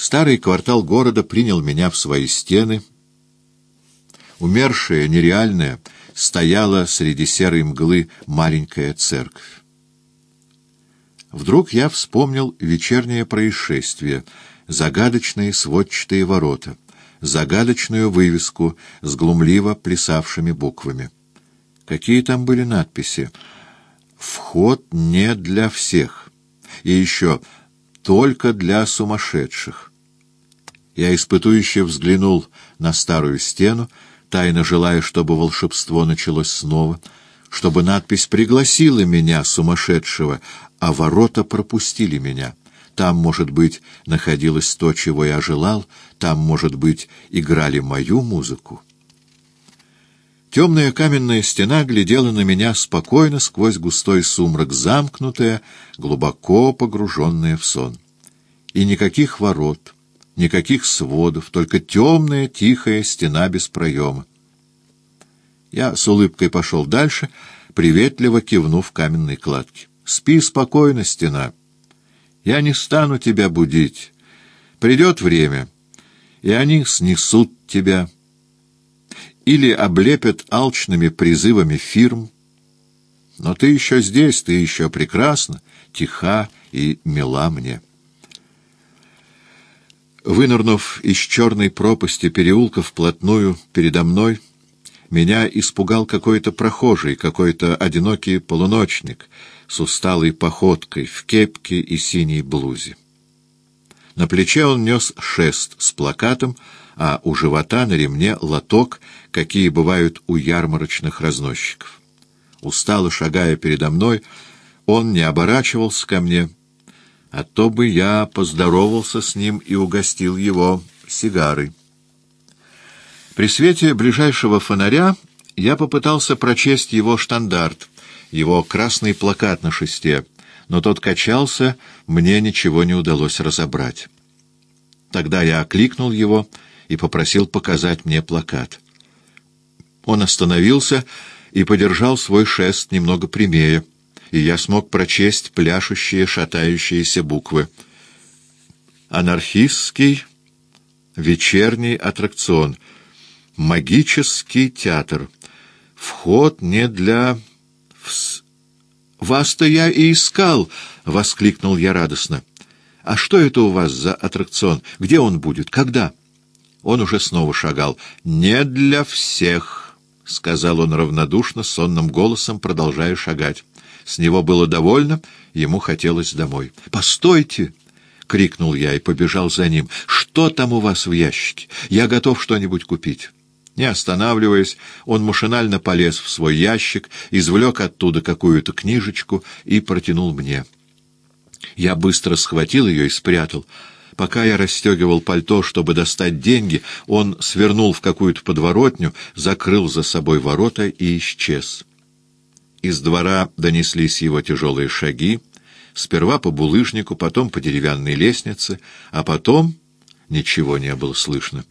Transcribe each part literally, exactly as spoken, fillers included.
Старый квартал города принял меня в свои стены. Умершая, нереальная, стояла среди серой мглы маленькая церковь. Вдруг я вспомнил вечернее происшествие, загадочные сводчатые ворота, загадочную вывеску с глумливо плясавшими буквами. Какие там были надписи? «Вход не для всех». И еще «Только для сумасшедших». Я испытующе взглянул на старую стену, тайно желая, чтобы волшебство началось снова, чтобы надпись пригласила меня, сумасшедшего, а ворота пропустили меня. Там, может быть, находилось то, чего я желал, там, может быть, играли мою музыку. Темная каменная стена глядела на меня спокойно сквозь густой сумрак, замкнутая, глубоко погруженная в сон. И никаких ворот, никаких сводов, только темная, тихая стена без проема. Я с улыбкой пошел дальше, приветливо кивнув каменной кладке. «Спи спокойно, стена. Я не стану тебя будить. Придет время, и они снесут тебя» или облепят алчными призывами фирм. Но ты еще здесь, ты еще прекрасна, тиха и мила мне. Вынырнув из черной пропасти переулка вплотную передо мной, меня испугал какой-то прохожий, какой-то одинокий полуночник с усталой походкой, в кепке и синей блузе. На плече он нес шест с плакатом, а у живота на ремне лоток, какие бывают у ярмарочных разносчиков. Устало шагая передо мной, он не оборачивался ко мне, а то бы я поздоровался с ним и угостил его сигарой. При свете ближайшего фонаря я попытался прочесть его штандарт, его красный плакат на шесте, но тот качался, мне ничего не удалось разобрать. Тогда я окликнул его и попросил показать мне плакат. Он остановился и подержал свой шест немного прямее, и я смог прочесть пляшущие, шатающиеся буквы. «Анархистский вечерний аттракцион. Магический театр. Вход не для... Вс... «Вас-то я и искал!» — воскликнул я радостно. «А что это у вас за аттракцион? Где он будет? Когда?» Он уже снова шагал. «Не для всех», — сказал он равнодушно, сонным голосом, продолжая шагать. С него было довольно, ему хотелось домой. «Постойте!» — крикнул я и побежал за ним. «Что там у вас в ящике? Я готов что-нибудь купить». Не останавливаясь, он машинально полез в свой ящик, извлек оттуда какую-то книжечку и протянул мне. Я быстро схватил ее и спрятал. Пока я расстегивал пальто, чтобы достать деньги, он свернул в какую-то подворотню, закрыл за собой ворота и исчез. Из двора донеслись его тяжелые шаги, сперва по булыжнику, потом по деревянной лестнице, а потом ничего не было слышно.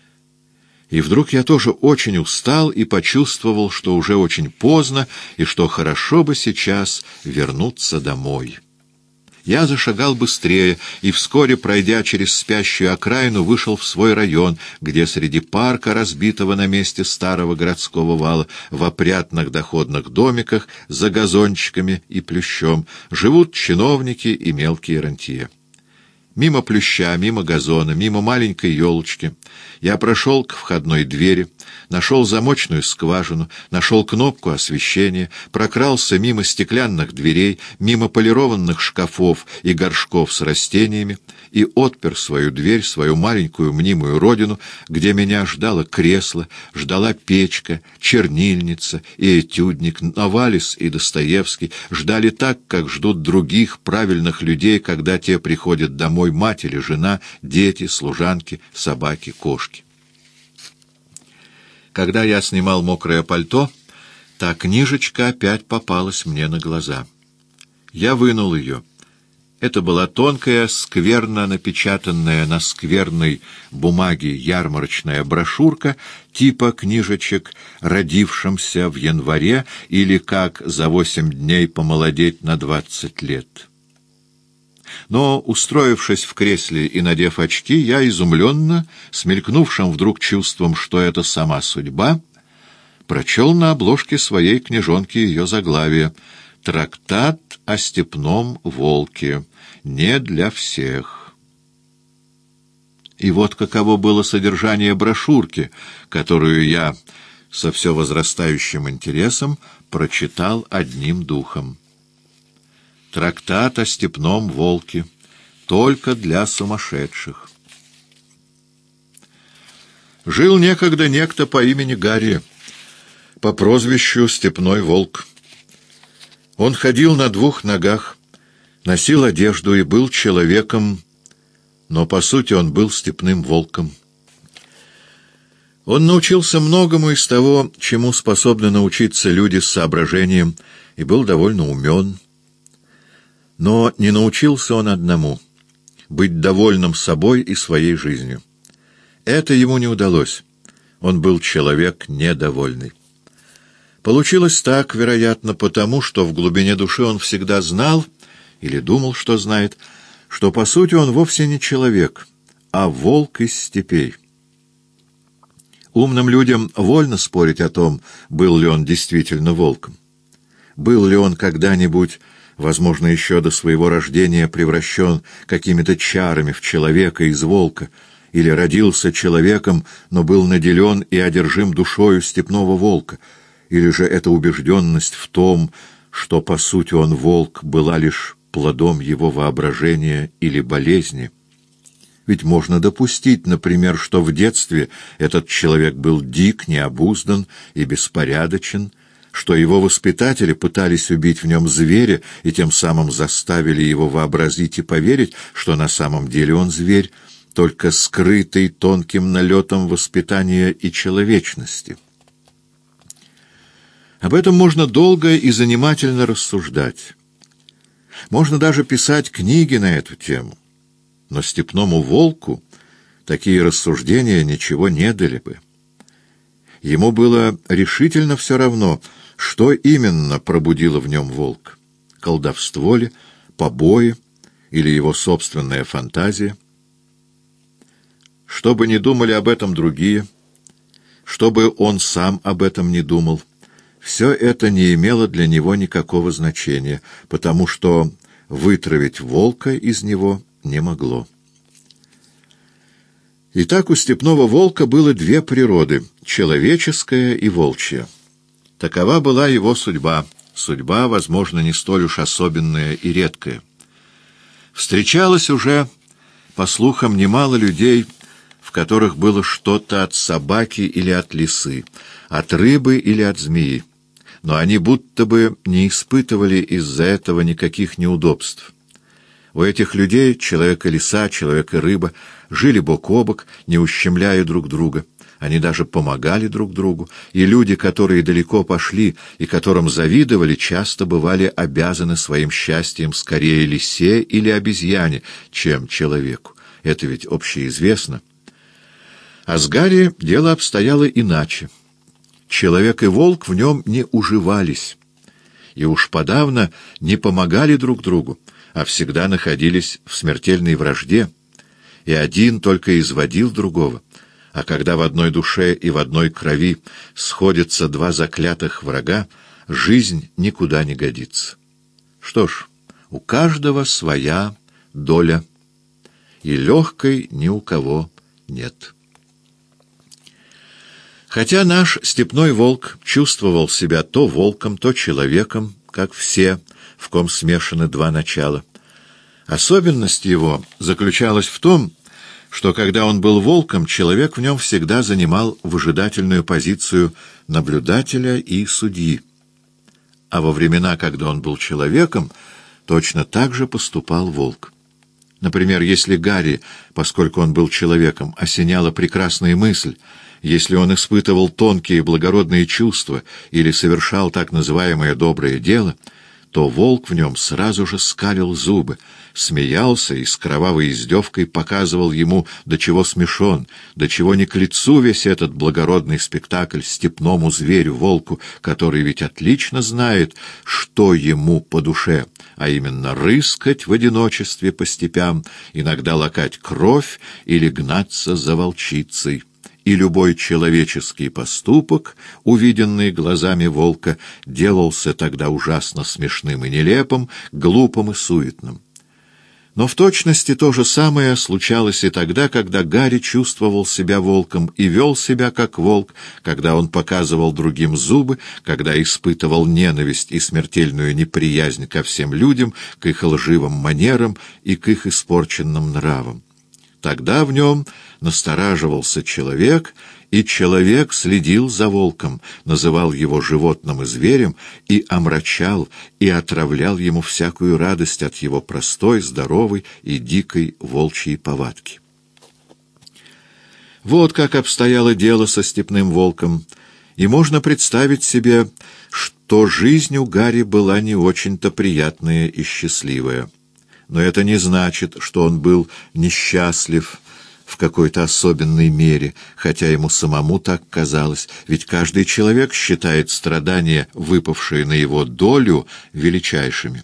И вдруг я тоже очень устал и почувствовал, что уже очень поздно, и что хорошо бы сейчас вернуться домой. Я зашагал быстрее и вскоре, пройдя через спящую окраину, вышел в свой район, где среди парка, разбитого на месте старого городского вала, в опрятных доходных домиках за газончиками и плющом, живут чиновники и мелкие рантье. Мимо плюща, мимо газона, мимо маленькой елочки я прошел к входной двери, нашел замочную скважину, нашел кнопку освещения, прокрался мимо стеклянных дверей, мимо полированных шкафов и горшков с растениями и отпер свою дверь, свою маленькую мнимую родину, где меня ждало кресло, ждала печка, чернильница и этюдник, Новалис и Достоевский, ждали так, как ждут других правильных людей, когда те приходят домой, мать или жена, дети, служанки, собаки, кошки. Когда я снимал мокрое пальто, та книжечка опять попалась мне на глаза. Я вынул ее. Это была тонкая, скверно напечатанная на скверной бумаге ярмарочная брошюрка типа книжечек «Родившимся в январе» или «Как за восемь дней помолодеть на двадцать лет». Но, устроившись в кресле и надев очки, я изумленно, смелькнувшим вдруг чувством, что это сама судьба, прочел на обложке своей книжонки ее заглавие: «Трактат о степном волке. Не для всех». И вот каково было содержание брошюрки, которую я со все возрастающим интересом прочитал одним духом. Трактат о степном волке. Только для сумасшедших. Жил некогда некто по имени Гарри, по прозвищу Степной Волк. Он ходил на двух ногах, носил одежду и был человеком, но по сути он был степным волком. Он научился многому из того, чему способны научиться люди с соображением, и был довольно умен. Но не научился он одному — быть довольным собой и своей жизнью. Это ему не удалось. Он был человек недовольный. Получилось так, вероятно, потому, что в глубине души он всегда знал, или думал, что знает, что по сути он вовсе не человек, а волк из степей. Умным людям вольно спорить о том, был ли он действительно волком. Был ли он когда-нибудь, возможно, еще до своего рождения, превращен какими-то чарами в человека из волка, или родился человеком, но был наделен и одержим душою степного волка, или же эта убежденность в том, что, по сути, он волк, была лишь плодом его воображения или болезни. Ведь можно допустить, например, что в детстве этот человек был дик, необуздан и беспорядочен, что его воспитатели пытались убить в нем зверя и тем самым заставили его вообразить и поверить, что на самом деле он зверь, только скрытый тонким налетом воспитания и человечности. Об этом можно долго и занимательно рассуждать. Можно даже писать книги на эту тему. Но степному волку такие рассуждения ничего не дали бы. Ему было решительно все равно, что именно пробудило в нем волк. Колдовство ли, побои или его собственная фантазия. Что бы ни думали об этом другие, что бы он сам об этом не думал, все это не имело для него никакого значения, потому что вытравить волка из него не могло. Итак, у степного волка было две природы — человеческая и волчья. Такова была его судьба, судьба, возможно, не столь уж особенная и редкая. Встречалось уже, по слухам, немало людей, в которых было что-то от собаки или от лисы, от рыбы или от змеи, но они будто бы не испытывали из-за этого никаких неудобств. У этих людей, человек и лиса, человек и рыба, жили бок о бок, не ущемляя друг друга. Они даже помогали друг другу, и люди, которые далеко пошли и которым завидовали, часто бывали обязаны своим счастьем скорее лисе или обезьяне, чем человеку. Это ведь общеизвестно. А с Гарри дело обстояло иначе. Человек и волк в нем не уживались, и уж подавно не помогали друг другу, а всегда находились в смертельной вражде, и один только изводил другого. А когда в одной душе и в одной крови сходятся два заклятых врага, жизнь никуда не годится. Что ж, у каждого своя доля, и легкой ни у кого нет. Хотя наш степной волк чувствовал себя то волком, то человеком, как все, в ком смешаны два начала, особенность его заключалась в том, что когда он был волком, человек в нем всегда занимал выжидательную позицию наблюдателя и судьи. А во времена, когда он был человеком, точно так же поступал волк. Например, если Гарри, поскольку он был человеком, осеняла прекрасная мысль, если он испытывал тонкие благородные чувства или совершал так называемое доброе дело, то волк в нем сразу же скалил зубы, смеялся и с кровавой издевкой показывал ему, до чего смешон, до чего не к лицу весь этот благородный спектакль степному зверю-волку, который ведь отлично знает, что ему по душе, а именно рыскать в одиночестве по степям, иногда лакать кровь или гнаться за волчицей. И любой человеческий поступок, увиденный глазами волка, делался тогда ужасно смешным и нелепым, глупым и суетным. Но в точности то же самое случалось и тогда, когда Гарри чувствовал себя волком и вел себя как волк, когда он показывал другим зубы, когда испытывал ненависть и смертельную неприязнь ко всем людям, к их лживым манерам и к их испорченным нравам. Тогда в нем настораживался человек, и человек следил за волком, называл его животным и зверем, и омрачал, и отравлял ему всякую радость от его простой, здоровой и дикой волчьей повадки. Вот как обстояло дело со степным волком, и можно представить себе, что жизнь у Гарри была не очень-то приятная и счастливая. Но это не значит, что он был несчастлив в какой-то особенной мере, хотя ему самому так казалось, ведь каждый человек считает страдания, выпавшие на его долю, величайшими.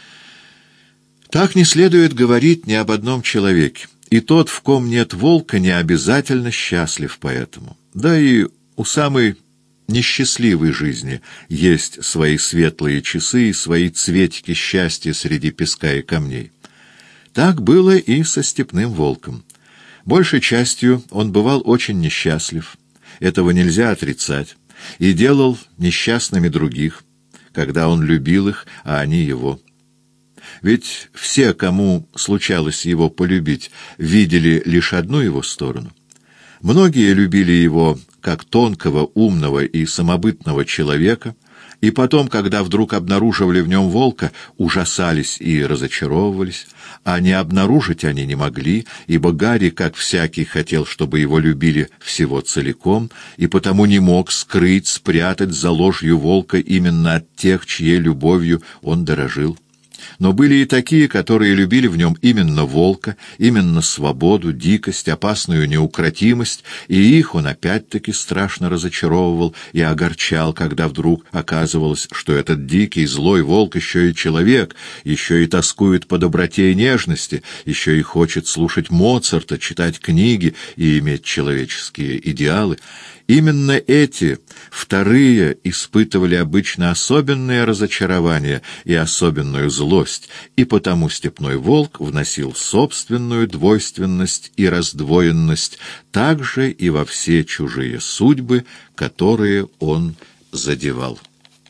Так не следует говорить ни об одном человеке, и тот, в ком нет волка, не обязательно счастлив поэтому. Да и у самой несчастливой жизни есть свои светлые часы и свои цветики счастья среди песка и камней. Так было и со степным волком. Большей частью он бывал очень несчастлив, этого нельзя отрицать, и делал несчастными других, когда он любил их, а они его. Ведь все, кому случалось его полюбить, видели лишь одну его сторону. Многие любили его как тонкого, умного и самобытного человека, и потом, когда вдруг обнаруживали в нем волка, ужасались и разочаровывались, а не обнаружить они не могли, ибо Гарри, как всякий, хотел, чтобы его любили всего целиком, и потому не мог скрыть, спрятать за ложью волка именно от тех, чьей любовью он дорожил. Но были и такие, которые любили в нем именно волка, именно свободу, дикость, опасную неукротимость, и их он опять-таки страшно разочаровывал и огорчал, когда вдруг оказывалось, что этот дикий, злой волк еще и человек, еще и тоскует по доброте и нежности, еще и хочет слушать Моцарта, читать книги и иметь человеческие идеалы. Именно эти, вторые, испытывали обычно особенное разочарование и особенную злость, и потому степной волк вносил собственную двойственность и раздвоенность также и во все чужие судьбы, которые он задевал.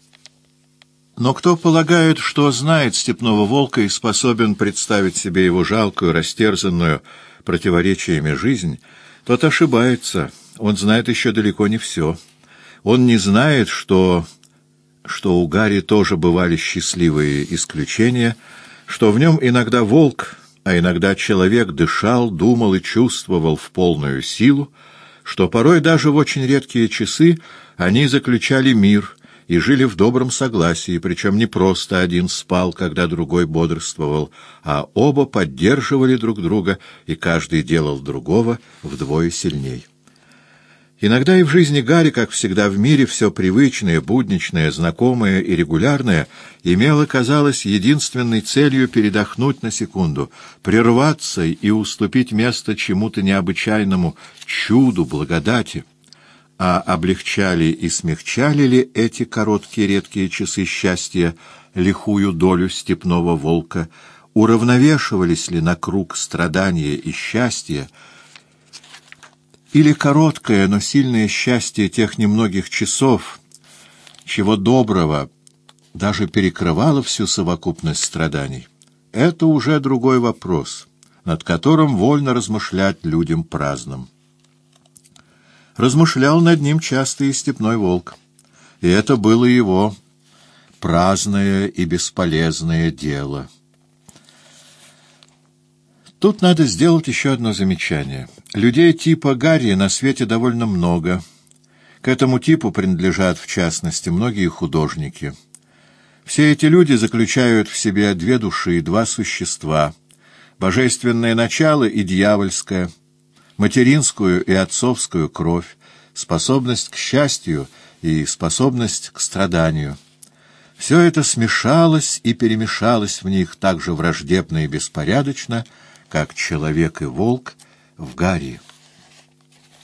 Но кто полагает, что знает степного волка и способен представить себе его жалкую, растерзанную противоречиями жизнь, тот ошибается. Он знает еще далеко не все. Он не знает, что, что у Гарри тоже бывали счастливые исключения, что в нем иногда волк, а иногда человек дышал, думал и чувствовал в полную силу, что порой даже в очень редкие часы они заключали мир и жили в добром согласии, причем не просто один спал, когда другой бодрствовал, а оба поддерживали друг друга, и каждый делал другого вдвое сильней. Иногда и в жизни Гарри, как всегда в мире, все привычное, будничное, знакомое и регулярное имело, казалось, единственной целью передохнуть на секунду, прерваться и уступить место чему-то необычайному, чуду, благодати. А облегчали и смягчали ли эти короткие редкие часы счастья лихую долю степного волка, уравновешивались ли на круг страдания и счастья, или короткое, но сильное счастье тех немногих часов, чего доброго, даже перекрывало всю совокупность страданий? Это уже другой вопрос, над которым вольно размышлять людям праздным. Размышлял над ним часто и степной волк, и это было его праздное и бесполезное дело. Тут надо сделать еще одно замечание. Людей типа Гарри на свете довольно много. К этому типу принадлежат, в частности, многие художники. Все эти люди заключают в себе две души, два существа, божественное начало и дьявольское, материнскую и отцовскую кровь, способность к счастью и способность к страданию. Все это смешалось и перемешалось в них так же враждебно и беспорядочно, как человек и волк в гаре.